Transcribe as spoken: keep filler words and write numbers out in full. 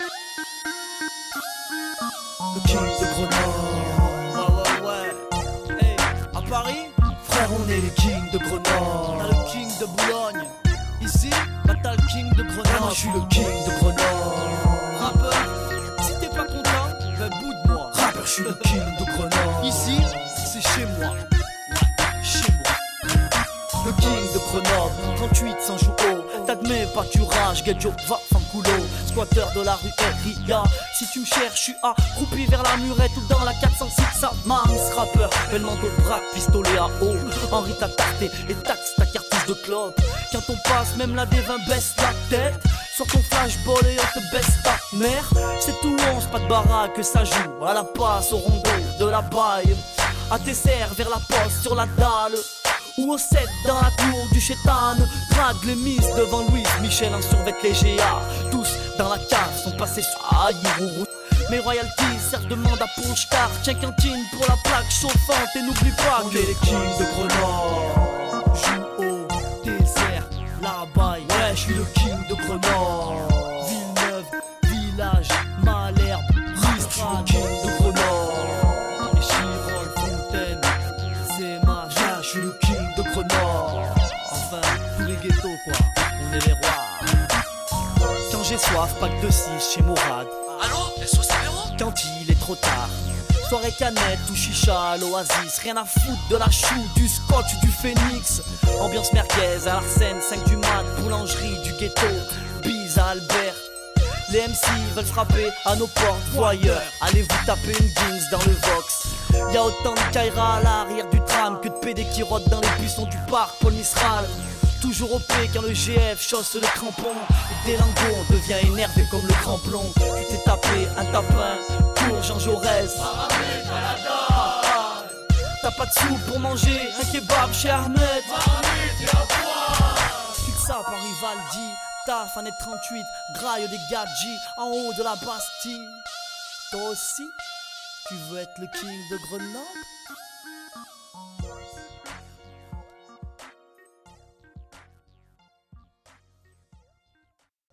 Le king de Grenoble. Ouais, ouais, ouais. Hey, à Paris, Frère, on est les kings de t'as Grenoble. le king de Boulogne. Ici, bah t'as le king de Moi Grenoble. je suis le king de Grenoble. Rappeur, si t'es pas content, ben boude-moi. Rappeur, je suis le king de Grenoble. Ici, c'est chez moi. Ouais, chez moi. Le king de Grenoble. trente-huit sans joue haut. T'admets pas, tu rages, get yo, va, fanculo. Squatter de la rue Ria. Si tu me cherches, je suis accroupi vers la murette ou dans la quatre cent six. Ça m'amise, rappeur. Bellement de braque, pistolet à eau. Henri t'a tarté et taxe ta cartouche de clope. Quand on passe, même la D vingt baisse la tête. Sur ton flashball et on te baisse ta mère. C'est tout onze, pas de baraque, que ça joue. À la passe, au rondeau, de la baille. À tes serres, vers la poste, sur la dalle. Ou au sept dans la tour du chétan. Drague les miss devant Louise Michel en survêt les G A. Tous dans la cave sont passés sur Aïe. Mes royalties servent de mandat pour le car. Tiens cantine pour la plaque chauffante. Et n'oublie pas On que est les kings de Grenoble. joue au désert, la baille. Ouais, je suis le king de Grenoble. Villeneuve, village, Malherbe, Rappeur, je suis le king de Grenoble. et Chirol, Fontaine, c'est ma Yeah, je suis le king de Grenoble. Enfin, tous les ghettos quoi, on est les rois. Quand j'ai soif, pack de six chez Mourad. Allô, S O S Apéro? Quand il est trop tard, soirée canette ou chicha à l'oasis. Rien à foutre de la chou, du scotch, du phénix. Ambiance merguez à l'Arsène, cinq du mat, boulangerie du ghetto. Bise à Albert. Les M C veulent frapper à nos portes, voyeurs. Allez vous taper une Guinness dans le Vox. Y'a autant de Kaira à l'arrière du tram que de P D qui rôdent dans les buissons du parc Paul Mistral. Toujours au P quand le G F chausse le crampon. Et dès l'angon devient énervé comme le cramplon. Tu t'es tapé un tapin pour Jean Jaurès. T'as pas de sous pour manger un kebab chez Ahmed. Tu te sapes Henri Valdi. Taf année trente-huit, graille des gadgets en haut de la Bastille. Toi aussi, tu veux être le king de Grenoble?